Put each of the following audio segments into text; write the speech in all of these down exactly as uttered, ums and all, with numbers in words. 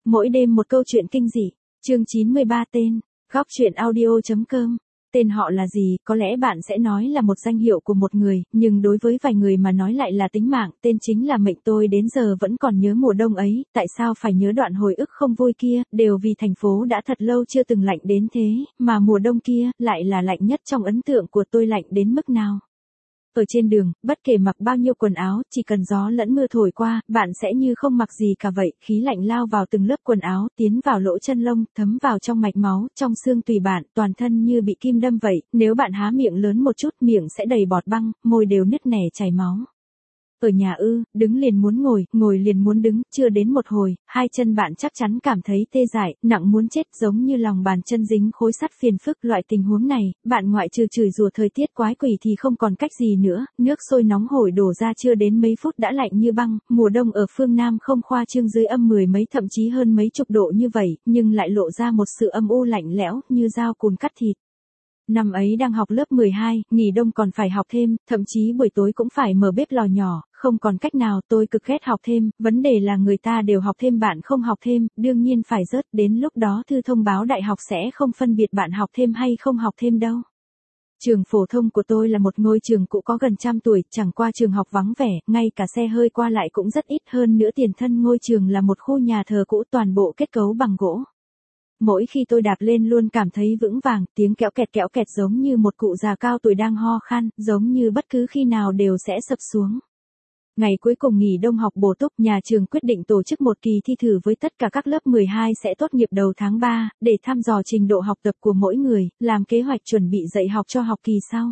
Mỗi đêm một câu chuyện kinh dị. Chương chín mươi ba tên. Góc truyện audio.com. Tên họ là gì, có lẽ bạn sẽ nói là một danh hiệu của một người, nhưng đối với vài người mà nói lại là tính mạng, tên chính là mệnh. Tôi đến giờ vẫn còn nhớ mùa đông ấy, tại sao phải nhớ đoạn hồi ức không vui kia, đều vì thành phố đã thật lâu chưa từng lạnh đến thế, mà mùa đông kia, lại là lạnh nhất trong ấn tượng của tôi. Lạnh đến mức nào? Ở trên đường, bất kể mặc bao nhiêu quần áo, chỉ cần gió lẫn mưa thổi qua, bạn sẽ như không mặc gì cả vậy, khí lạnh lao vào từng lớp quần áo, tiến vào lỗ chân lông, thấm vào trong mạch máu, trong xương tùy bạn, toàn thân như bị kim đâm vậy, nếu bạn há miệng lớn một chút, miệng sẽ đầy bọt băng, môi đều nứt nẻ chảy máu. Ở nhà ư, đứng liền muốn ngồi, ngồi liền muốn đứng, chưa đến một hồi, hai chân bạn chắc chắn cảm thấy tê dại, nặng muốn chết, giống như lòng bàn chân dính khối sắt phiền phức. Loại tình huống này, bạn ngoại trừ chửi rủa thời tiết quái quỷ thì không còn cách gì nữa. Nước sôi nóng hổi đổ ra chưa đến mấy phút đã lạnh như băng. Mùa đông ở phương Nam không khoa trương dưới âm mười mấy thậm chí hơn mấy chục độ như vậy, nhưng lại lộ ra một sự âm u lạnh lẽo, như dao cùn cắt thịt. Năm ấy đang học lớp mười hai, nghỉ đông còn phải học thêm, thậm chí buổi tối cũng phải mở bếp lò nhỏ, không còn cách nào. Tôi cực ghét học thêm, vấn đề là người ta đều học thêm bạn không học thêm, đương nhiên phải rớt. Đến lúc đó thư thông báo đại học sẽ không phân biệt bạn học thêm hay không học thêm đâu. Trường phổ thông của tôi là một ngôi trường cũ có gần trăm tuổi, chẳng qua trường học vắng vẻ, ngay cả xe hơi qua lại cũng rất ít. Hơn nữa tiền thân ngôi trường là một khu nhà thờ cũ toàn bộ kết cấu bằng gỗ. Mỗi khi tôi đạp lên luôn cảm thấy vững vàng, tiếng kéo kẹt kéo kẹt giống như một cụ già cao tuổi đang ho khan, giống như bất cứ khi nào đều sẽ sập xuống. Ngày cuối cùng nghỉ đông học bổ túc, nhà trường quyết định tổ chức một kỳ thi thử với tất cả các lớp mười hai sẽ tốt nghiệp đầu tháng ba, để thăm dò trình độ học tập của mỗi người, làm kế hoạch chuẩn bị dạy học cho học kỳ sau.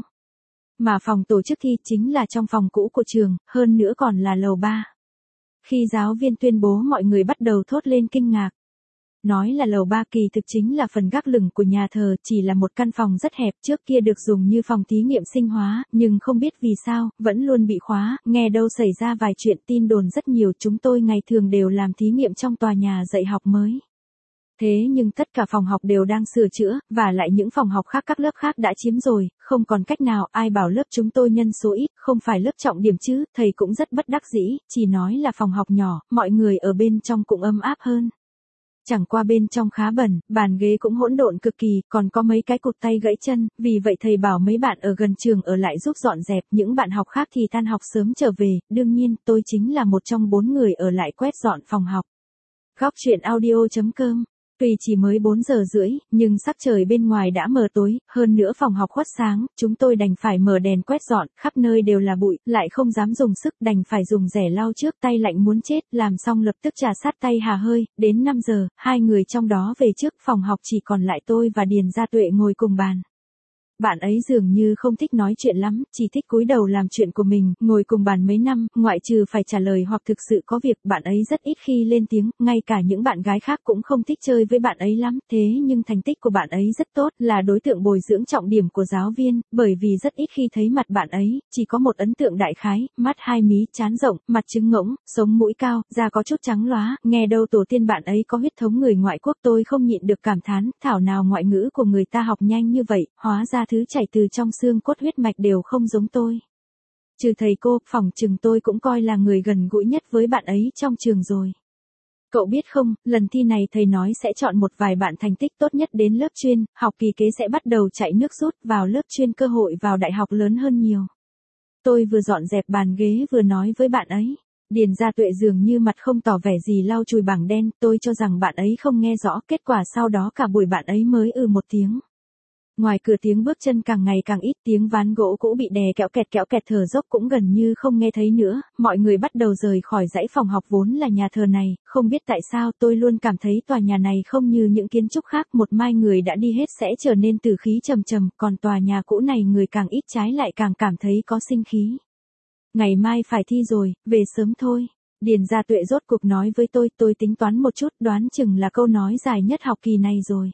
Mà phòng tổ chức thi chính là trong phòng cũ của trường, hơn nữa còn là lầu ba. Khi giáo viên tuyên bố, mọi người bắt đầu thốt lên kinh ngạc. Nói là lầu ba kỳ thực chính là phần gác lửng của nhà thờ, chỉ là một căn phòng rất hẹp, trước kia được dùng như phòng thí nghiệm sinh hóa, nhưng không biết vì sao, vẫn luôn bị khóa, nghe đâu xảy ra vài chuyện, tin đồn rất nhiều. Chúng tôi ngày thường đều làm thí nghiệm trong tòa nhà dạy học mới. Thế nhưng tất cả phòng học đều đang sửa chữa, và lại những phòng học khác các lớp khác đã chiếm rồi, không còn cách nào. Ai bảo lớp chúng tôi nhân số ít, không phải lớp trọng điểm chứ, thầy cũng rất bất đắc dĩ, chỉ nói là phòng học nhỏ, mọi người ở bên trong cũng ấm áp hơn. Chẳng qua bên trong khá bẩn, bàn ghế cũng hỗn độn cực kỳ, còn có mấy cái cụt tay gãy chân, vì vậy thầy bảo mấy bạn ở gần trường ở lại giúp dọn dẹp, những bạn học khác thì tan học sớm trở về. Đương nhiên, tôi chính là một trong bốn người ở lại quét dọn phòng học. Góc truyện audio.com. Tuy chỉ mới bốn giờ rưỡi, nhưng sắc trời bên ngoài đã mờ tối, hơn nữa phòng học khuất sáng, chúng tôi đành phải mở đèn quét dọn, khắp nơi đều là bụi, lại không dám dùng sức, đành phải dùng rẻ lau trước, tay lạnh muốn chết, làm xong lập tức trà sát tay hà hơi. Đến năm giờ, hai người trong đó về trước, phòng học chỉ còn lại tôi và Điền Gia Tuệ ngồi cùng bàn. Bạn ấy dường như không thích nói chuyện lắm, chỉ thích cúi đầu làm chuyện của mình. Ngồi cùng bàn mấy năm, ngoại trừ phải trả lời hoặc thực sự có việc, bạn ấy rất ít khi lên tiếng, ngay cả những bạn gái khác cũng không thích chơi với bạn ấy lắm. Thế nhưng thành tích của bạn ấy rất tốt, là đối tượng bồi dưỡng trọng điểm của giáo viên, bởi vì rất ít khi thấy mặt bạn ấy, chỉ có một ấn tượng đại khái, mắt hai mí, trán rộng, mặt trứng ngỗng, sống mũi cao, da có chút trắng lóa, nghe đâu tổ tiên bạn ấy có huyết thống người ngoại quốc. Tôi không nhịn được cảm thán, thảo nào ngoại ngữ của người ta học nhanh như vậy, hóa ra thứ chảy từ trong xương cốt huyết mạch đều không giống tôi. Trừ thầy cô, phỏng chừng tôi cũng coi là người gần gũi nhất với bạn ấy trong trường rồi. Cậu biết không, lần thi này thầy nói sẽ chọn một vài bạn thành tích tốt nhất đến lớp chuyên, học kỳ kế sẽ bắt đầu chạy nước rút, vào lớp chuyên cơ hội vào đại học lớn hơn nhiều. Tôi vừa dọn dẹp bàn ghế vừa nói với bạn ấy. Điền Gia Tuệ dường như mặt không tỏ vẻ gì lau chùi bảng đen, tôi cho rằng bạn ấy không nghe rõ, kết quả sau đó cả buổi bạn ấy mới ừ một tiếng. Ngoài cửa tiếng bước chân càng ngày càng ít, tiếng ván gỗ cũ bị đè kéo kẹt kéo kẹt thở dốc cũng gần như không nghe thấy nữa. Mọi người bắt đầu rời khỏi dãy phòng học vốn là nhà thờ này, không biết tại sao tôi luôn cảm thấy tòa nhà này không như những kiến trúc khác, một mai người đã đi hết sẽ trở nên tử khí trầm trầm, còn tòa nhà cũ này người càng ít trái lại càng cảm thấy có sinh khí. Ngày mai phải thi rồi, về sớm thôi. Điền Gia Tuệ rốt cuộc nói với tôi, tôi tính toán một chút, đoán chừng là câu nói dài nhất học kỳ này rồi.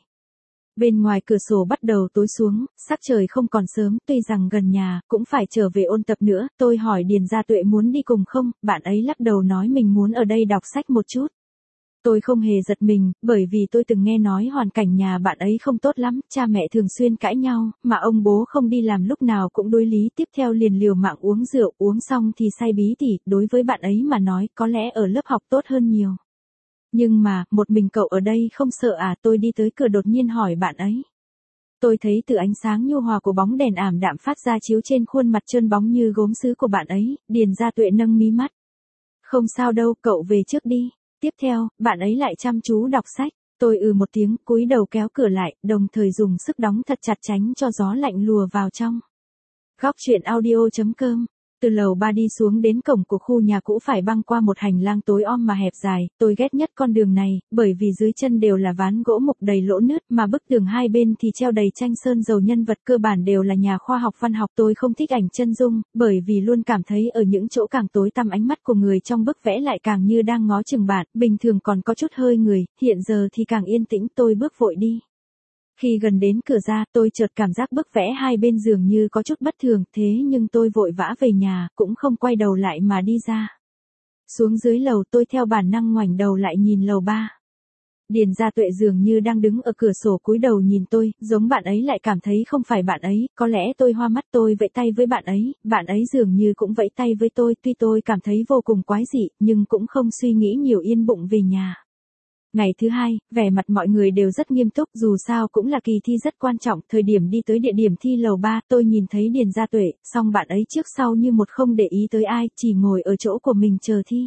Bên ngoài cửa sổ bắt đầu tối xuống, sắc trời không còn sớm, tuy rằng gần nhà, cũng phải trở về ôn tập nữa. Tôi hỏi Điền Gia Tuệ muốn đi cùng không, bạn ấy lắc đầu nói mình muốn ở đây đọc sách một chút. Tôi không hề giật mình, bởi vì tôi từng nghe nói hoàn cảnh nhà bạn ấy không tốt lắm, cha mẹ thường xuyên cãi nhau, mà ông bố không đi làm lúc nào cũng đối lý, tiếp theo liền liều mạng uống rượu, uống xong thì say bí tỉ, đối với bạn ấy mà nói, có lẽ ở lớp học tốt hơn nhiều. Nhưng mà, một mình cậu ở đây không sợ à? Tôi đi tới cửa đột nhiên hỏi bạn ấy. Tôi thấy từ ánh sáng nhu hòa của bóng đèn ảm đạm phát ra chiếu trên khuôn mặt trơn bóng như gốm sứ của bạn ấy, Điền Gia Tuệ nâng mí mắt. Không sao đâu, cậu về trước đi. Tiếp theo, bạn ấy lại chăm chú đọc sách. Tôi ừ một tiếng, cúi đầu kéo cửa lại, đồng thời dùng sức đóng thật chặt tránh cho gió lạnh lùa vào trong. Góc truyện audio chấm com. Từ lầu ba đi xuống đến cổng của khu nhà cũ phải băng qua một hành lang tối om mà hẹp dài, tôi ghét nhất con đường này, bởi vì dưới chân đều là ván gỗ mục đầy lỗ nứt, mà bức tường hai bên thì treo đầy tranh sơn dầu nhân vật cơ bản đều là nhà khoa học văn học. Tôi không thích ảnh chân dung, bởi vì luôn cảm thấy ở những chỗ càng tối tăm ánh mắt của người trong bức vẽ lại càng như đang ngó chừng bạn, bình thường còn có chút hơi người, hiện giờ thì càng yên tĩnh. Tôi bước vội đi. Khi gần đến cửa ra, tôi chợt cảm giác bức vẽ hai bên dường như có chút bất thường, thế nhưng tôi vội vã về nhà, cũng không quay đầu lại mà đi ra. Xuống dưới lầu tôi theo bản năng ngoảnh đầu lại nhìn lầu ba. Điền Gia Tuệ dường như đang đứng ở cửa sổ cúi đầu nhìn tôi, giống bạn ấy lại cảm thấy không phải bạn ấy, có lẽ tôi hoa mắt. Tôi vẫy tay với bạn ấy, bạn ấy dường như cũng vẫy tay với tôi, tuy tôi cảm thấy vô cùng quái dị, nhưng cũng không suy nghĩ nhiều, yên bụng về nhà. Ngày thứ hai, vẻ mặt mọi người đều rất nghiêm túc, dù sao cũng là kỳ thi rất quan trọng. Thời điểm đi tới địa điểm thi lầu ba, tôi nhìn thấy Điền Gia Tuệ, song bạn ấy trước sau như một không để ý tới ai, chỉ ngồi ở chỗ của mình chờ thi.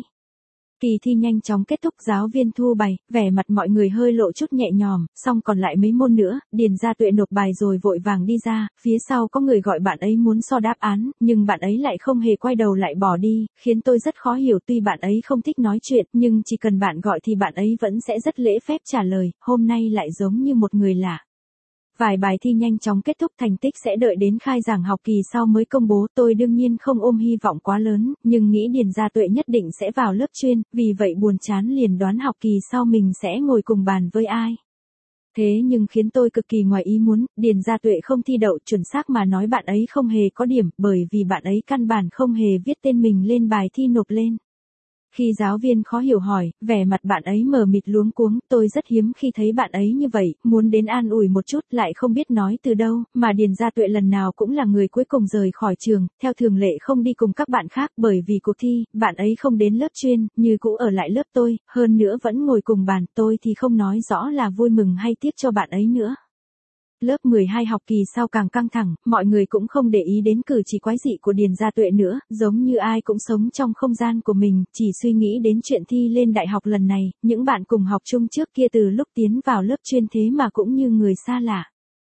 Kỳ thi nhanh chóng kết thúc, giáo viên thu bài, vẻ mặt mọi người hơi lộ chút nhẹ nhõm, song còn lại mấy môn nữa, Điền Gia Tuệ nộp bài rồi vội vàng đi ra, phía sau có người gọi bạn ấy muốn so đáp án, nhưng bạn ấy lại không hề quay đầu lại bỏ đi, khiến tôi rất khó hiểu. Tuy bạn ấy không thích nói chuyện, nhưng chỉ cần bạn gọi thì bạn ấy vẫn sẽ rất lễ phép trả lời, hôm nay lại giống như một người lạ. Vài bài thi nhanh chóng kết thúc, thành tích sẽ đợi đến khai giảng học kỳ sau mới công bố. Tôi đương nhiên không ôm hy vọng quá lớn, nhưng nghĩ Điền Gia Tuệ nhất định sẽ vào lớp chuyên, vì vậy buồn chán liền đoán học kỳ sau mình sẽ ngồi cùng bàn với ai. Thế nhưng khiến tôi cực kỳ ngoài ý muốn, Điền Gia Tuệ không thi đậu, chuẩn xác mà nói bạn ấy không hề có điểm, bởi vì bạn ấy căn bản không hề viết tên mình lên bài thi nộp lên. Khi giáo viên khó hiểu hỏi, vẻ mặt bạn ấy mờ mịt luống cuống, tôi rất hiếm khi thấy bạn ấy như vậy, muốn đến an ủi một chút lại không biết nói từ đâu, mà Điền Gia Tuệ lần nào cũng là người cuối cùng rời khỏi trường, theo thường lệ không đi cùng các bạn khác, bởi vì cuộc thi, bạn ấy không đến lớp chuyên, như cũ ở lại lớp tôi, hơn nữa vẫn ngồi cùng bàn. Tôi thì không nói rõ là vui mừng hay tiếc cho bạn ấy nữa. Lớp mười hai học kỳ sau càng căng thẳng, mọi người cũng không để ý đến cử chỉ quái dị của Điền Gia Tuệ nữa, giống như ai cũng sống trong không gian của mình, chỉ suy nghĩ đến chuyện thi lên đại học lần này. Những bạn cùng học chung trước kia từ lúc tiến vào lớp chuyên thế mà cũng như người xa lạ.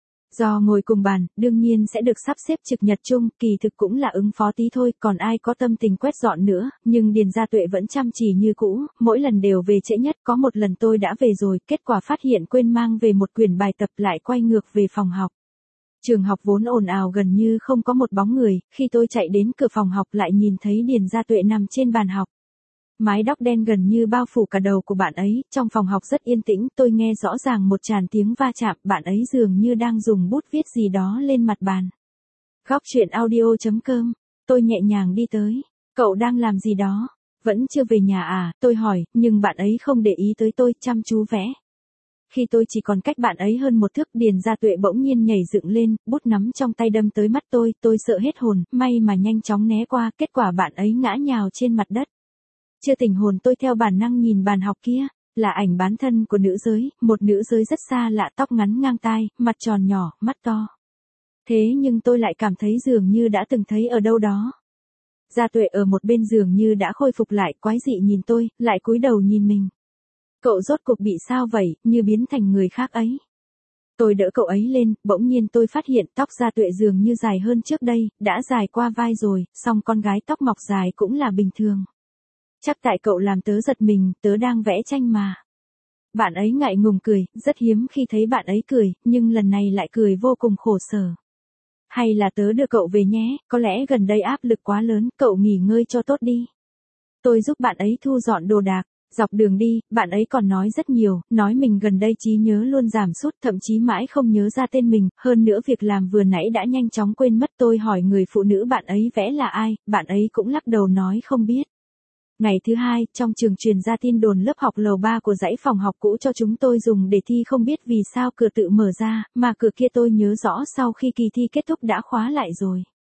Do ngồi cùng bàn, đương nhiên sẽ được sắp xếp trực nhật chung, kỳ thực cũng là ứng phó tí thôi, còn ai có tâm tình quét dọn nữa, nhưng Điền Gia Tuệ vẫn chăm chỉ như cũ, mỗi lần đều về trễ nhất. Có một lần tôi đã về rồi, kết quả phát hiện quên mang về một quyển bài tập, lại quay ngược về phòng học. Trường học vốn ồn ào gần như không có một bóng người, khi tôi chạy đến cửa phòng học lại nhìn thấy Điền Gia Tuệ nằm trên bàn học. Mái tóc đen gần như bao phủ cả đầu của bạn ấy, trong phòng học rất yên tĩnh, tôi nghe rõ ràng một tràng tiếng va chạm, bạn ấy dường như đang dùng bút viết gì đó lên mặt bàn. Góc truyện audio chấm com, tôi nhẹ nhàng đi tới, cậu đang làm gì đó, vẫn chưa về nhà à, tôi hỏi, nhưng bạn ấy không để ý tới tôi, chăm chú vẽ. Khi tôi chỉ còn cách bạn ấy hơn một thước, Điền Gia Tuệ bỗng nhiên nhảy dựng lên, bút nắm trong tay đâm tới mắt tôi, tôi sợ hết hồn, may mà nhanh chóng né qua, kết quả bạn ấy ngã nhào trên mặt đất. Chưa tỉnh hồn, tôi theo bản năng nhìn bàn học kia, là ảnh bán thân của nữ giới, một nữ giới rất xa lạ, tóc ngắn ngang tai, mặt tròn nhỏ, mắt to. Thế nhưng tôi lại cảm thấy dường như đã từng thấy ở đâu đó. Gia Tuệ ở một bên dường như đã khôi phục lại, quái dị nhìn tôi, lại cúi đầu nhìn mình. Cậu rốt cuộc bị sao vậy, như biến thành người khác ấy. Tôi đỡ cậu ấy lên, bỗng nhiên tôi phát hiện tóc Gia Tuệ dường như dài hơn trước đây, đã dài qua vai rồi, song con gái tóc mọc dài cũng là bình thường. Chắc tại cậu làm tớ giật mình, tớ đang vẽ tranh mà. Bạn ấy ngại ngùng cười, rất hiếm khi thấy bạn ấy cười, nhưng lần này lại cười vô cùng khổ sở. Hay là tớ đưa cậu về nhé, có lẽ gần đây áp lực quá lớn, cậu nghỉ ngơi cho tốt đi. Tôi giúp bạn ấy thu dọn đồ đạc. Dọc đường đi, bạn ấy còn nói rất nhiều, nói mình gần đây trí nhớ luôn giảm sút, thậm chí mãi không nhớ ra tên mình, hơn nữa việc làm vừa nãy đã nhanh chóng quên mất. Tôi hỏi người phụ nữ bạn ấy vẽ là ai, bạn ấy cũng lắc đầu nói không biết. Ngày thứ hai, trong trường truyền ra tin đồn lớp học lầu ba của dãy phòng học cũ cho chúng tôi dùng để thi không biết vì sao cửa tự mở ra, mà cửa kia tôi nhớ rõ sau khi kỳ thi kết thúc đã khóa lại rồi.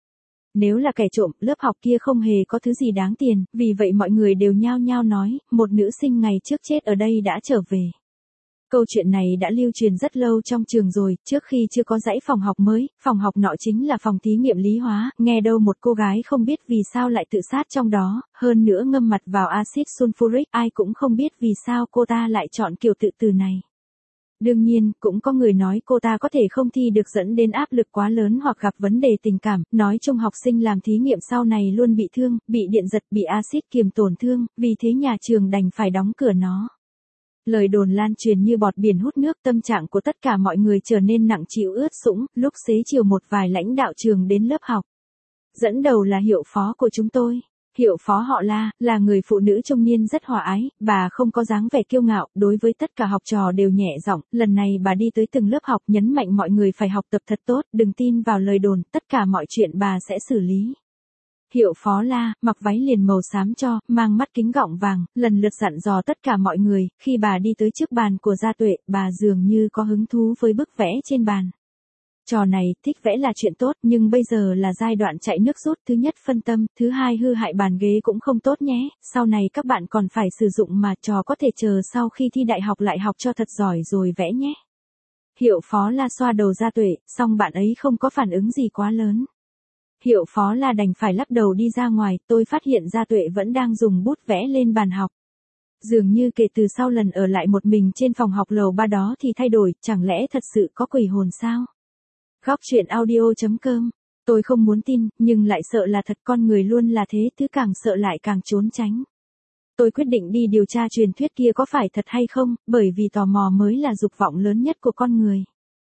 Nếu là kẻ trộm, lớp học kia không hề có thứ gì đáng tiền, vì vậy mọi người đều nhao nhao nói, một nữ sinh ngày trước chết ở đây đã trở về. Câu chuyện này đã lưu truyền rất lâu trong trường rồi, trước khi chưa có dãy phòng học mới, phòng học nọ chính là phòng thí nghiệm lý hóa, nghe đâu một cô gái không biết vì sao lại tự sát trong đó, hơn nữa ngâm mặt vào axit sulfuric, ai cũng không biết vì sao cô ta lại chọn kiểu tự tử này. Đương nhiên, cũng có người nói cô ta có thể không thi được dẫn đến áp lực quá lớn hoặc gặp vấn đề tình cảm, nói chung học sinh làm thí nghiệm sau này luôn bị thương, bị điện giật, bị axit kiềm tổn thương, vì thế nhà trường đành phải đóng cửa nó. Lời đồn lan truyền như bọt biển hút nước, tâm trạng của tất cả mọi người trở nên nặng trĩu ướt sũng, lúc xế chiều một vài lãnh đạo trường đến lớp học. Dẫn đầu là hiệu phó của chúng tôi. Hiệu phó họ La, là người phụ nữ trung niên rất hòa ái, bà không có dáng vẻ kiêu ngạo, đối với tất cả học trò đều nhẹ giọng, lần này bà đi tới từng lớp học nhấn mạnh mọi người phải học tập thật tốt, đừng tin vào lời đồn, tất cả mọi chuyện bà sẽ xử lý. Hiệu phó La, mặc váy liền màu xám cho, mang mắt kính gọng vàng, lần lượt dặn dò tất cả mọi người, khi bà đi tới trước bàn của Gia Tuệ, bà dường như có hứng thú với bức vẽ trên bàn. Trò này, thích vẽ là chuyện tốt, nhưng bây giờ là giai đoạn chạy nước rút, thứ nhất phân tâm, thứ hai hư hại bàn ghế cũng không tốt nhé, sau này các bạn còn phải sử dụng mà, trò có thể chờ sau khi thi đại học lại học cho thật giỏi rồi vẽ nhé. Hiệu phó La xoa đầu Gia Tuệ, song bạn ấy không có phản ứng gì quá lớn. Hiệu phó La đành phải lắc đầu đi ra ngoài, tôi phát hiện Gia Tuệ vẫn đang dùng bút vẽ lên bàn học. Dường như kể từ sau lần ở lại một mình trên phòng học lầu ba đó thì thay đổi, chẳng lẽ thật sự có quỷ hồn sao? Góc truyện audio chấm com. Tôi không muốn tin, nhưng lại sợ là thật, con người luôn là thế, thứ càng sợ lại càng trốn tránh. Tôi quyết định đi điều tra truyền thuyết kia có phải thật hay không, bởi vì tò mò mới là dục vọng lớn nhất của con người.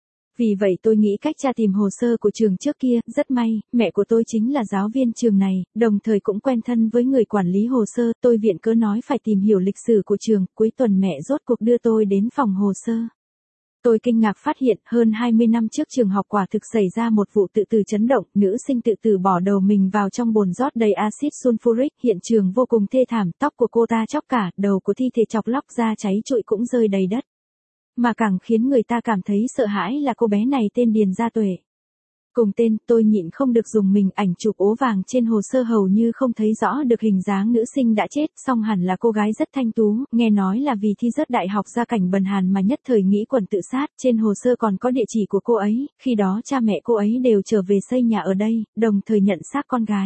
Vì vậy tôi nghĩ cách tra tìm hồ sơ của trường trước kia, rất may, mẹ của tôi chính là giáo viên trường này, đồng thời cũng quen thân với người quản lý hồ sơ, tôi viện cớ nói phải tìm hiểu lịch sử của trường, cuối tuần mẹ rốt cuộc đưa tôi đến phòng hồ sơ. Tôi kinh ngạc phát hiện, hơn hai mươi năm trước trường học quả thực xảy ra một vụ tự tử chấn động, nữ sinh tự tử bỏ đầu mình vào trong bồn rót đầy axit sulfuric, hiện trường vô cùng thê thảm, tóc của cô ta chóc cả, đầu của thi thể chọc lóc ra cháy trụi cũng rơi đầy đất. Mà càng khiến người ta cảm thấy sợ hãi là cô bé này tên Điền Gia Tuệ. Cùng tên, tôi nhịn không được dùng mình ảnh chụp ố vàng trên hồ sơ hầu như không thấy rõ được hình dáng nữ sinh đã chết, song hẳn là cô gái rất thanh tú, nghe nói là vì thi rớt đại học ra cảnh bần hàn mà nhất thời nghĩ quẩn tự sát, trên hồ sơ còn có địa chỉ của cô ấy, khi đó cha mẹ cô ấy đều trở về xây nhà ở đây, đồng thời nhận xác con gái.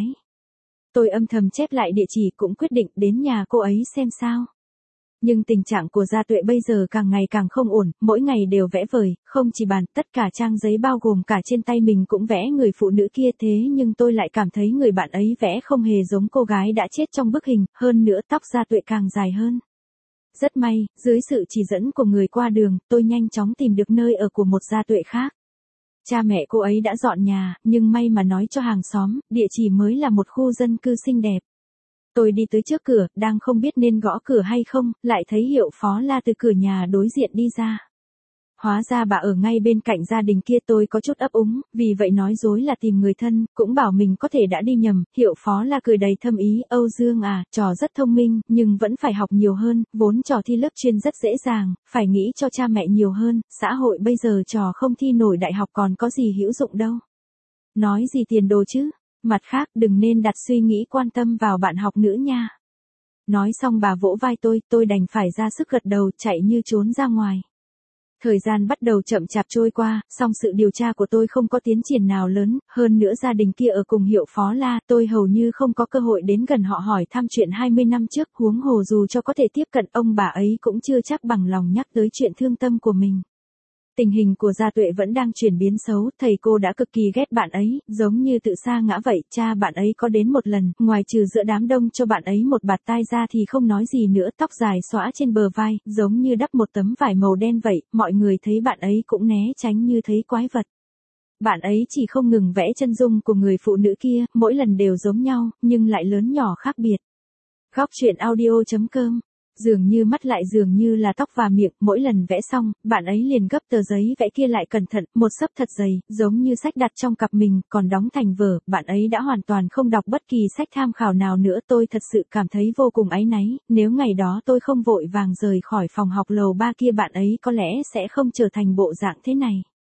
Tôi âm thầm chép lại địa chỉ cũng quyết định đến nhà cô ấy xem sao. Nhưng tình trạng của Gia Tuệ bây giờ càng ngày càng không ổn, mỗi ngày đều vẽ vời, không chỉ bàn, tất cả trang giấy bao gồm cả trên tay mình cũng vẽ người phụ nữ kia, thế nhưng tôi lại cảm thấy người bạn ấy vẽ không hề giống cô gái đã chết trong bức hình, hơn nữa tóc Gia Tuệ càng dài hơn. Rất may, dưới sự chỉ dẫn của người qua đường, tôi nhanh chóng tìm được nơi ở của một Gia Tuệ khác. Cha mẹ cô ấy đã dọn nhà, nhưng may mà nói cho hàng xóm, địa chỉ mới là một khu dân cư xinh đẹp. Tôi đi tới trước cửa, đang không biết nên gõ cửa hay không, lại thấy hiệu phó La từ cửa nhà đối diện đi ra. Hóa ra bà ở ngay bên cạnh gia đình kia, tôi có chút ấp úng, vì vậy nói dối là tìm người thân, cũng bảo mình có thể đã đi nhầm, hiệu phó La cười đầy thâm ý, Âu Dương à, trò rất thông minh, nhưng vẫn phải học nhiều hơn, vốn trò thi lớp chuyên rất dễ dàng, phải nghĩ cho cha mẹ nhiều hơn, xã hội bây giờ trò không thi nổi đại học còn có gì hữu dụng đâu. Nói gì tiền đồ chứ? Mặt khác, đừng nên đặt suy nghĩ quan tâm vào bạn học nữa nha. Nói xong bà vỗ vai tôi, tôi đành phải ra sức gật đầu, chạy như trốn ra ngoài. Thời gian bắt đầu chậm chạp trôi qua, song sự điều tra của tôi không có tiến triển nào lớn, hơn nữa gia đình kia ở cùng hiệu phó La, tôi hầu như không có cơ hội đến gần họ hỏi thăm chuyện hai mươi năm trước, huống hồ dù cho có thể tiếp cận ông bà ấy cũng chưa chắc bằng lòng nhắc tới chuyện thương tâm của mình. Tình hình của Gia Tuệ vẫn đang chuyển biến xấu, thầy cô đã cực kỳ ghét bạn ấy, giống như tự sa ngã vậy, cha bạn ấy có đến một lần, ngoài trừ giữa đám đông cho bạn ấy một bạt tai ra thì không nói gì nữa, tóc dài xõa trên bờ vai, giống như đắp một tấm vải màu đen vậy, mọi người thấy bạn ấy cũng né tránh như thấy quái vật. Bạn ấy chỉ không ngừng vẽ chân dung của người phụ nữ kia, mỗi lần đều giống nhau, nhưng lại lớn nhỏ khác biệt. Góc truyện audio chấm com. Dường như mắt lại dường như là tóc và miệng, mỗi lần vẽ xong, bạn ấy liền gấp tờ giấy vẽ kia lại cẩn thận, một xấp thật dày, giống như sách đặt trong cặp mình, còn đóng thành vở, bạn ấy đã hoàn toàn không đọc bất kỳ sách tham khảo nào nữa, tôi thật sự cảm thấy vô cùng áy náy, nếu ngày đó tôi không vội vàng rời khỏi phòng học lầu ba kia bạn ấy có lẽ sẽ không trở thành bộ dạng thế này.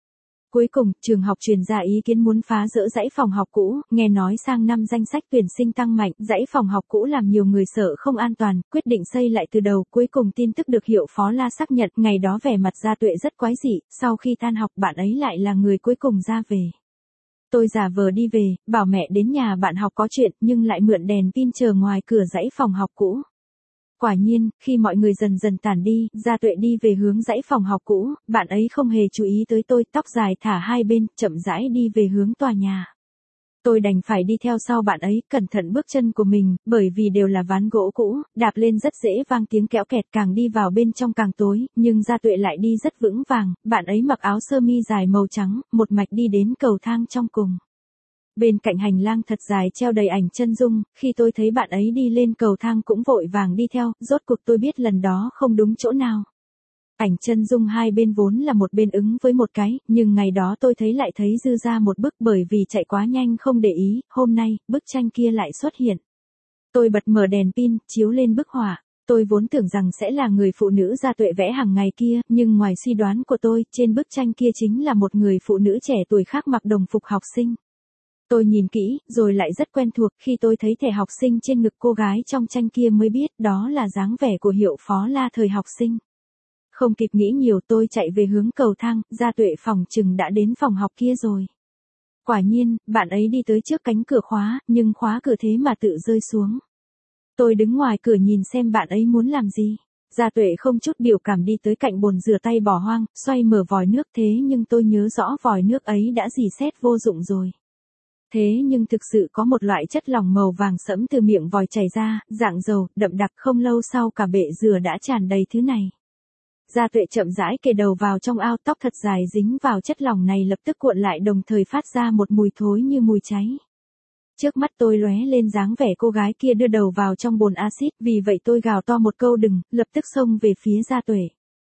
Cuối cùng, trường học truyền ra ý kiến muốn phá dỡ dãy phòng học cũ, nghe nói sang năm danh sách tuyển sinh tăng mạnh, dãy phòng học cũ làm nhiều người sợ không an toàn, quyết định xây lại từ đầu. Cuối cùng tin tức được Hiệu Phó La xác nhận, ngày đó vẻ mặt Gia Tuệ rất quái dị, sau khi tan học bạn ấy lại là người cuối cùng ra về. Tôi giả vờ đi về, bảo mẹ đến nhà bạn học có chuyện, nhưng lại mượn đèn pin chờ ngoài cửa dãy phòng học cũ. Quả nhiên, khi mọi người dần dần tản đi, Gia Tuệ đi về hướng dãy phòng học cũ, bạn ấy không hề chú ý tới tôi, tóc dài thả hai bên, chậm rãi đi về hướng tòa nhà. Tôi đành phải đi theo sau bạn ấy, cẩn thận bước chân của mình, bởi vì đều là ván gỗ cũ, đạp lên rất dễ vang tiếng kéo kẹt, càng đi vào bên trong càng tối, nhưng Gia Tuệ lại đi rất vững vàng, bạn ấy mặc áo sơ mi dài màu trắng, một mạch đi đến cầu thang trong cùng. Bên cạnh hành lang thật dài treo đầy ảnh chân dung, khi tôi thấy bạn ấy đi lên cầu thang cũng vội vàng đi theo, rốt cuộc tôi biết lần đó không đúng chỗ nào. Ảnh chân dung hai bên vốn là một bên ứng với một cái, nhưng ngày đó tôi thấy lại thấy dư ra một bức bởi vì chạy quá nhanh không để ý, hôm nay, bức tranh kia lại xuất hiện. Tôi bật mở đèn pin, chiếu lên bức họa. Tôi vốn tưởng rằng sẽ là người phụ nữ Gia Tuệ vẽ hàng ngày kia, nhưng ngoài suy đoán của tôi, trên bức tranh kia chính là một người phụ nữ trẻ tuổi khác mặc đồng phục học sinh. Tôi nhìn kỹ, rồi lại rất quen thuộc, khi tôi thấy thẻ học sinh trên ngực cô gái trong tranh kia mới biết đó là dáng vẻ của Hiệu Phó La thời học sinh. Không kịp nghĩ nhiều tôi chạy về hướng cầu thang, Gia Tuệ phòng chừng đã đến phòng học kia rồi. Quả nhiên, bạn ấy đi tới trước cánh cửa khóa, nhưng khóa cửa thế mà tự rơi xuống. Tôi đứng ngoài cửa nhìn xem bạn ấy muốn làm gì. Gia Tuệ không chút biểu cảm đi tới cạnh bồn rửa tay bỏ hoang, xoay mở vòi nước thế nhưng tôi nhớ rõ vòi nước ấy đã rỉ sét vô dụng rồi. Thế nhưng thực sự có một loại chất lỏng màu vàng sẫm từ miệng vòi chảy ra, dạng dầu, đậm đặc, không lâu sau cả bệ dừa đã tràn đầy thứ này. Gia Tuệ chậm rãi kề đầu vào trong ao, tóc thật dài dính vào chất lỏng này lập tức cuộn lại đồng thời phát ra một mùi thối như mùi cháy. Trước mắt tôi lóe lên dáng vẻ cô gái kia đưa đầu vào trong bồn axit, vì vậy tôi gào to một câu đừng, lập tức xông về phía Gia Tuệ.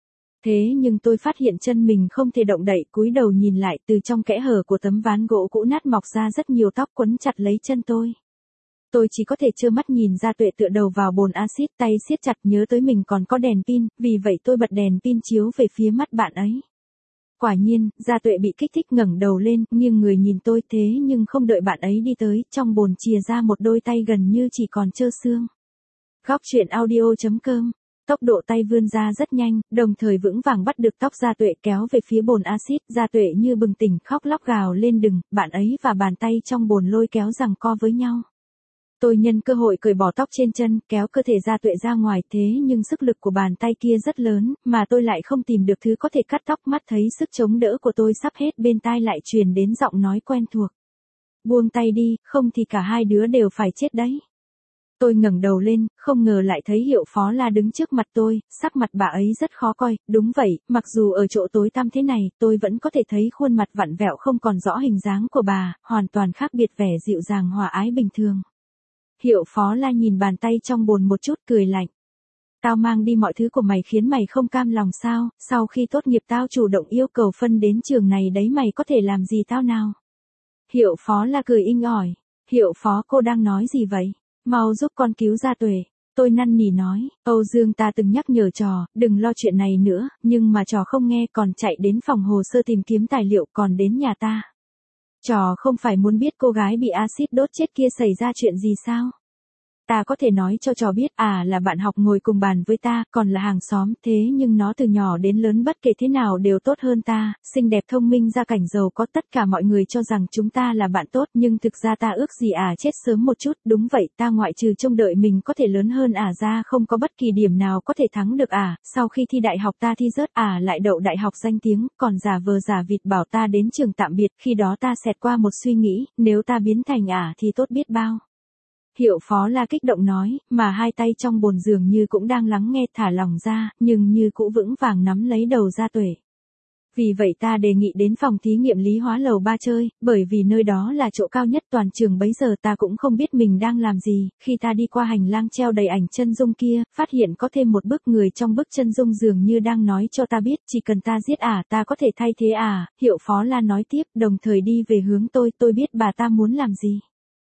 Thế nhưng tôi phát hiện chân mình không thể động đậy, cúi đầu nhìn lại, từ trong kẽ hở của tấm ván gỗ cũ nát mọc ra rất nhiều tóc quấn chặt lấy chân tôi. Tôi chỉ có thể trơ mắt nhìn Gia Tuệ tựa đầu vào bồn axit, tay siết chặt, nhớ tới mình còn có đèn pin, vì vậy tôi bật đèn pin chiếu về phía mắt bạn ấy. Quả nhiên, Gia Tuệ bị kích thích ngẩng đầu lên, nghiêng người nhìn tôi, thế nhưng không đợi bạn ấy đi tới, trong bồn chìa ra một đôi tay gần như chỉ còn trơ xương. Góc truyện audio chấm com. Tốc độ tay vươn ra rất nhanh, đồng thời vững vàng bắt được tóc Gia Tuệ kéo về phía bồn axit. Gia Tuệ như bừng tỉnh, khóc lóc gào lên đừng, bạn ấy và bàn tay trong bồn lôi kéo giằng co với nhau. Tôi nhân cơ hội cởi bỏ tóc trên chân, kéo cơ thể Gia Tuệ ra ngoài, thế nhưng sức lực của bàn tay kia rất lớn, mà tôi lại không tìm được thứ có thể cắt tóc, mắt thấy sức chống đỡ của tôi sắp hết, bên tai lại truyền đến giọng nói quen thuộc. Buông tay đi, không thì cả hai đứa đều phải chết đấy. Tôi ngẩng đầu lên, không ngờ lại thấy Hiệu Phó La đứng trước mặt tôi, sắc mặt bà ấy rất khó coi, đúng vậy, mặc dù ở chỗ tối tăm thế này, tôi vẫn có thể thấy khuôn mặt vặn vẹo không còn rõ hình dáng của bà, hoàn toàn khác biệt vẻ dịu dàng hòa ái bình thường. Hiệu Phó La nhìn bàn tay trong bồn một chút cười lạnh. Tao mang đi mọi thứ của mày khiến mày không cam lòng sao, sau khi tốt nghiệp tao chủ động yêu cầu phân đến trường này đấy, mày có thể làm gì tao nào? Hiệu Phó La cười inh ỏi. Hiệu Phó, cô đang nói gì vậy? Mau giúp con cứu Gia Tuệ. Tôi năn nỉ nói, Âu Dương ta từng nhắc nhở trò, đừng lo chuyện này nữa, nhưng mà trò không nghe, còn chạy đến phòng hồ sơ tìm kiếm tài liệu, còn đến nhà ta. Trò không phải muốn biết cô gái bị axit đốt chết kia xảy ra chuyện gì sao? Ta có thể nói cho trò biết, à là bạn học ngồi cùng bàn với ta, còn là hàng xóm, thế nhưng nó từ nhỏ đến lớn bất kể thế nào đều tốt hơn ta, xinh đẹp thông minh gia cảnh giàu có, tất cả mọi người cho rằng chúng ta là bạn tốt, nhưng thực ra ta ước gì à chết sớm một chút, đúng vậy, ta ngoại trừ trông đợi mình có thể lớn hơn à ra không có bất kỳ điểm nào có thể thắng được à, sau khi thi đại học ta thi rớt à lại đậu đại học danh tiếng, còn giả vờ giả vịt bảo ta đến trường tạm biệt, khi đó ta xẹt qua một suy nghĩ, nếu ta biến thành à thì tốt biết bao. Hiệu Phó La kích động nói, mà hai tay trong bồn dường như cũng đang lắng nghe, thả lỏng ra, nhưng như cũ vững vàng nắm lấy đầu Gia Tuệ. Vì vậy ta đề nghị đến phòng thí nghiệm lý hóa lầu ba chơi, bởi vì nơi đó là chỗ cao nhất toàn trường, bấy giờ ta cũng không biết mình đang làm gì, khi ta đi qua hành lang treo đầy ảnh chân dung kia, phát hiện có thêm một bức, người trong bức chân dung dường như đang nói cho ta biết, chỉ cần ta giết à, ta có thể thay thế à, Hiệu Phó La nói tiếp, đồng thời đi về hướng tôi, tôi biết bà ta muốn làm gì.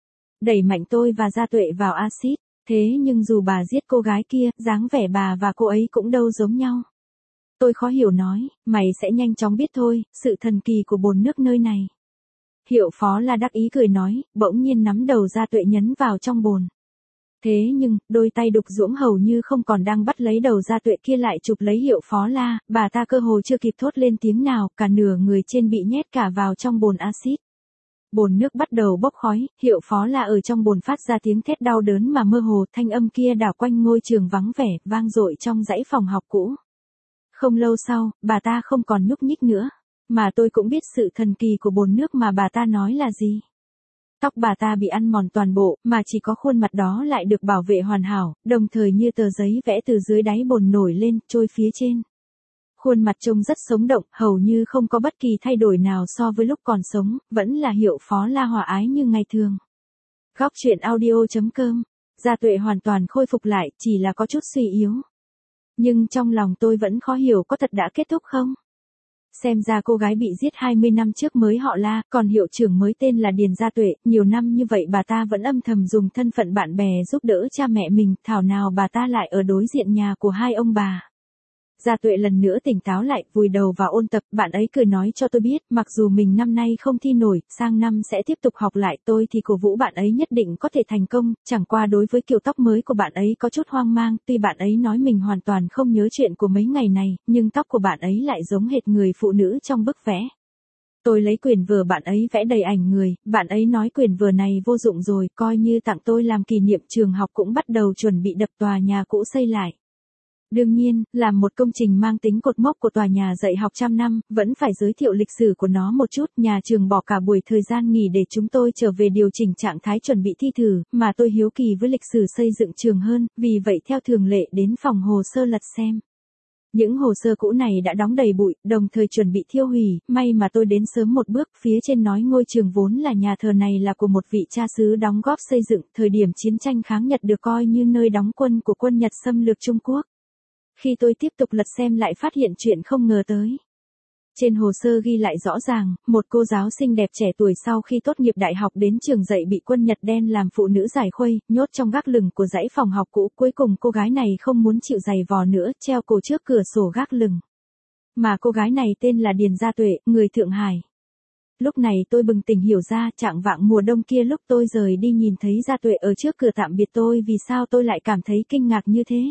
Đẩy mạnh tôi và Gia Tuệ vào axit, thế nhưng dù bà giết cô gái kia, dáng vẻ bà và cô ấy cũng đâu giống nhau. Tôi khó hiểu nói, mày sẽ nhanh chóng biết thôi, sự thần kỳ của bồn nước nơi này. Hiệu Phó La đắc ý cười nói, bỗng nhiên nắm đầu Gia Tuệ nhấn vào trong bồn. Thế nhưng, đôi tay đục duỗng hầu như không còn đang bắt lấy đầu Gia Tuệ kia lại chụp lấy Hiệu Phó La, bà ta cơ hồ chưa kịp thốt lên tiếng nào, cả nửa người trên bị nhét cả vào trong bồn axit. Bồn nước bắt đầu bốc khói, Hiệu Phó La ở trong bồn phát ra tiếng thét đau đớn mà mơ hồ, thanh âm kia đảo quanh ngôi trường vắng vẻ, vang dội trong dãy phòng học cũ. Không lâu sau, bà ta không còn nhúc nhích nữa, mà tôi cũng biết sự thần kỳ của bồn nước mà bà ta nói là gì. Tóc bà ta bị ăn mòn toàn bộ, mà chỉ có khuôn mặt đó lại được bảo vệ hoàn hảo, đồng thời như tờ giấy vẽ từ dưới đáy bồn nổi lên, trôi phía trên. Khuôn mặt trông rất sống động, hầu như không có bất kỳ thay đổi nào so với lúc còn sống, vẫn là Hiệu Phó La hòa ái như ngày thường. Góc truyện audio chấm com. Gia Tuệ hoàn toàn khôi phục lại, chỉ là có chút suy yếu. Nhưng trong lòng tôi vẫn khó hiểu có thật đã kết thúc không? Xem ra cô gái bị giết hai mươi năm trước mới họ La, còn hiệu trưởng mới tên là Điền Gia Tuệ, nhiều năm như vậy bà ta vẫn âm thầm dùng thân phận bạn bè giúp đỡ cha mẹ mình, thảo nào bà ta lại ở đối diện nhà của hai ông bà. Gia Tuệ lần nữa tỉnh táo lại, vùi đầu vào ôn tập, bạn ấy cười nói cho tôi biết, mặc dù mình năm nay không thi nổi, sang năm sẽ tiếp tục học lại, tôi thì cổ vũ bạn ấy nhất định có thể thành công, chẳng qua đối với kiểu tóc mới của bạn ấy có chút hoang mang, tuy bạn ấy nói mình hoàn toàn không nhớ chuyện của mấy ngày này, nhưng tóc của bạn ấy lại giống hệt người phụ nữ trong bức vẽ. Tôi lấy quyển vở bạn ấy vẽ đầy ảnh người, bạn ấy nói quyển vở này vô dụng rồi, coi như tặng tôi làm kỷ niệm, trường học cũng bắt đầu chuẩn bị đập tòa nhà cũ xây lại. Đương nhiên, làm một công trình mang tính cột mốc của tòa nhà dạy học trăm năm, vẫn phải giới thiệu lịch sử của nó một chút. Nhà trường bỏ cả buổi thời gian nghỉ để chúng tôi trở về điều chỉnh trạng thái chuẩn bị thi thử, mà tôi hiếu kỳ với lịch sử xây dựng trường hơn, vì vậy theo thường lệ đến phòng hồ sơ lật xem. Những hồ sơ cũ này đã đóng đầy bụi, đồng thời chuẩn bị thiêu hủy, may mà tôi đến sớm một bước, phía trên nói ngôi trường vốn là nhà thờ này là của một vị cha xứ đóng góp xây dựng, thời điểm chiến tranh kháng Nhật được coi như nơi đóng quân của quân Nhật xâm lược Trung Quốc. Khi tôi tiếp tục lật xem lại phát hiện chuyện không ngờ tới. Trên hồ sơ ghi lại rõ ràng, một cô giáo xinh đẹp trẻ tuổi sau khi tốt nghiệp đại học đến trường dạy bị quân Nhật đen làm phụ nữ giải khuây, nhốt trong gác lửng của dãy phòng học cũ. Cuối cùng cô gái này không muốn chịu giày vò nữa, treo cổ trước cửa sổ gác lửng. Mà cô gái này tên là Điền Gia Tuệ, người Thượng Hải. Lúc này tôi bừng tỉnh hiểu ra, trạng vạng mùa đông kia lúc tôi rời đi nhìn thấy Gia Tuệ ở trước cửa tạm biệt tôi, vì sao tôi lại cảm thấy kinh ngạc như thế.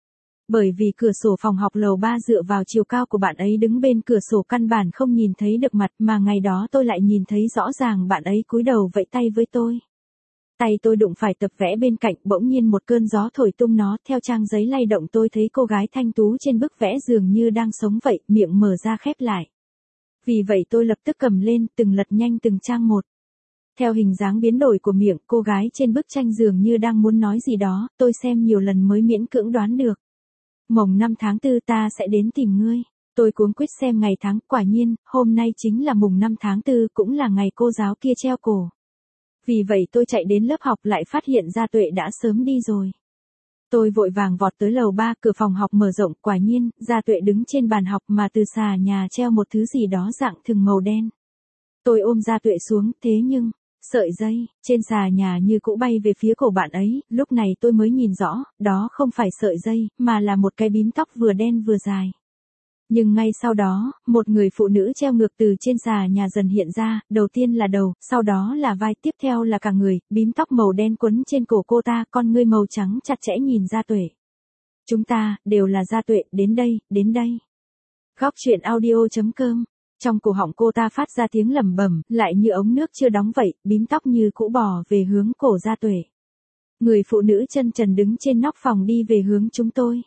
Bởi vì cửa sổ phòng học lầu ba dựa vào chiều cao của bạn ấy đứng bên cửa sổ căn bản không nhìn thấy được mặt, mà ngày đó tôi lại nhìn thấy rõ ràng bạn ấy cúi đầu vẫy tay với tôi. Tay tôi đụng phải tập vẽ bên cạnh, bỗng nhiên một cơn gió thổi tung nó, theo trang giấy lay động tôi thấy cô gái thanh tú trên bức vẽ dường như đang sống vậy, miệng mở ra khép lại. Vì vậy tôi lập tức cầm lên, từng lật nhanh từng trang một. Theo hình dáng biến đổi của miệng, cô gái trên bức tranh dường như đang muốn nói gì đó, tôi xem nhiều lần mới miễn cưỡng đoán được. Mồng năm tháng tư ta sẽ đến tìm ngươi. Tôi cuống quýt xem ngày tháng, quả nhiên, hôm nay chính là mùng năm tháng tư, cũng là ngày cô giáo kia treo cổ. Vì vậy tôi chạy đến lớp học lại phát hiện Gia Tuệ đã sớm đi rồi. Tôi vội vàng vọt tới lầu ba, cửa phòng học mở rộng, quả nhiên, Gia Tuệ đứng trên bàn học mà từ xà nhà treo một thứ gì đó dạng thừng màu đen. Tôi ôm Gia Tuệ xuống, thế nhưng, sợi dây, trên xà nhà như cũ bay về phía cổ bạn ấy, lúc này tôi mới nhìn rõ, đó không phải sợi dây, mà là một cái bím tóc vừa đen vừa dài. Nhưng ngay sau đó, một người phụ nữ treo ngược từ trên xà nhà dần hiện ra, đầu tiên là đầu, sau đó là vai, tiếp theo là cả người, bím tóc màu đen quấn trên cổ cô ta, con ngươi màu trắng chặt chẽ nhìn Gia Tuệ. Chúng ta, đều là Gia Tuệ, đến đây, đến đây. Góc truyện audio chấm com. Trong cổ họng cô ta phát ra tiếng lẩm bẩm, lại như ống nước chưa đóng vậy, bím tóc như cũ bò về hướng cổ Gia Tuệ. Người phụ nữ chân trần đứng trên nóc phòng đi về hướng chúng tôi.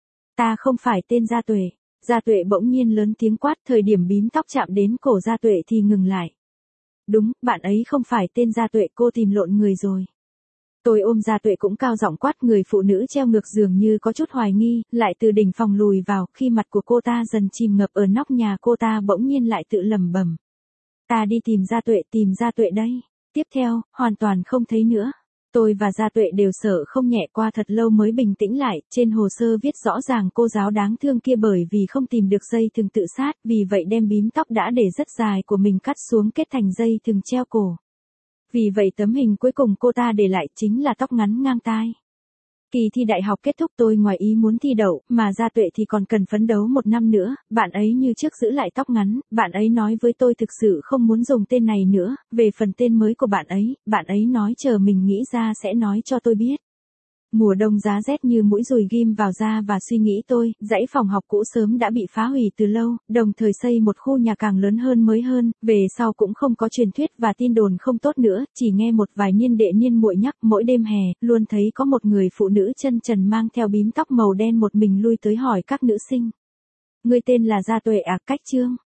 Ta không phải tên Gia Tuệ. Gia Tuệ bỗng nhiên lớn tiếng quát, thời điểm bím tóc chạm đến cổ Gia Tuệ thì ngừng lại. Đúng, bạn ấy không phải tên Gia Tuệ, cô tìm lộn người rồi. Tôi ôm Gia Tuệ cũng cao giọng quát, người phụ nữ treo ngược dường như có chút hoài nghi, lại từ đỉnh phòng lùi vào, khi mặt của cô ta dần chìm ngập ở nóc nhà cô ta bỗng nhiên lại tự lẩm bẩm. Ta đi tìm Gia Tuệ, tìm Gia Tuệ đây. Tiếp theo, hoàn toàn không thấy nữa. Tôi và Gia Tuệ đều sợ không nhẹ, qua thật lâu mới bình tĩnh lại, trên hồ sơ viết rõ ràng cô giáo đáng thương kia bởi vì không tìm được dây thừng tự sát, vì vậy đem bím tóc đã để rất dài của mình cắt xuống kết thành dây thừng treo cổ. Vì vậy tấm hình cuối cùng cô ta để lại chính là tóc ngắn ngang tai. Kỳ thi đại học kết thúc tôi ngoài ý muốn thi đậu, mà Gia Tuệ thì còn cần phấn đấu một năm nữa, bạn ấy như trước giữ lại tóc ngắn, bạn ấy nói với tôi thực sự không muốn dùng tên này nữa, về phần tên mới của bạn ấy, bạn ấy nói chờ mình nghĩ ra sẽ nói cho tôi biết. Mùa đông giá rét như mũi dùi ghim vào da và suy nghĩ tôi, dãy phòng học cũ sớm đã bị phá hủy từ lâu, đồng thời xây một khu nhà càng lớn hơn mới hơn, về sau cũng không có truyền thuyết và tin đồn không tốt nữa, chỉ nghe một vài niên đệ niên muội nhắc mỗi đêm hè, luôn thấy có một người phụ nữ chân trần mang theo bím tóc màu đen một mình lui tới hỏi các nữ sinh. Người tên là Gia Tuệ à, cách Trương?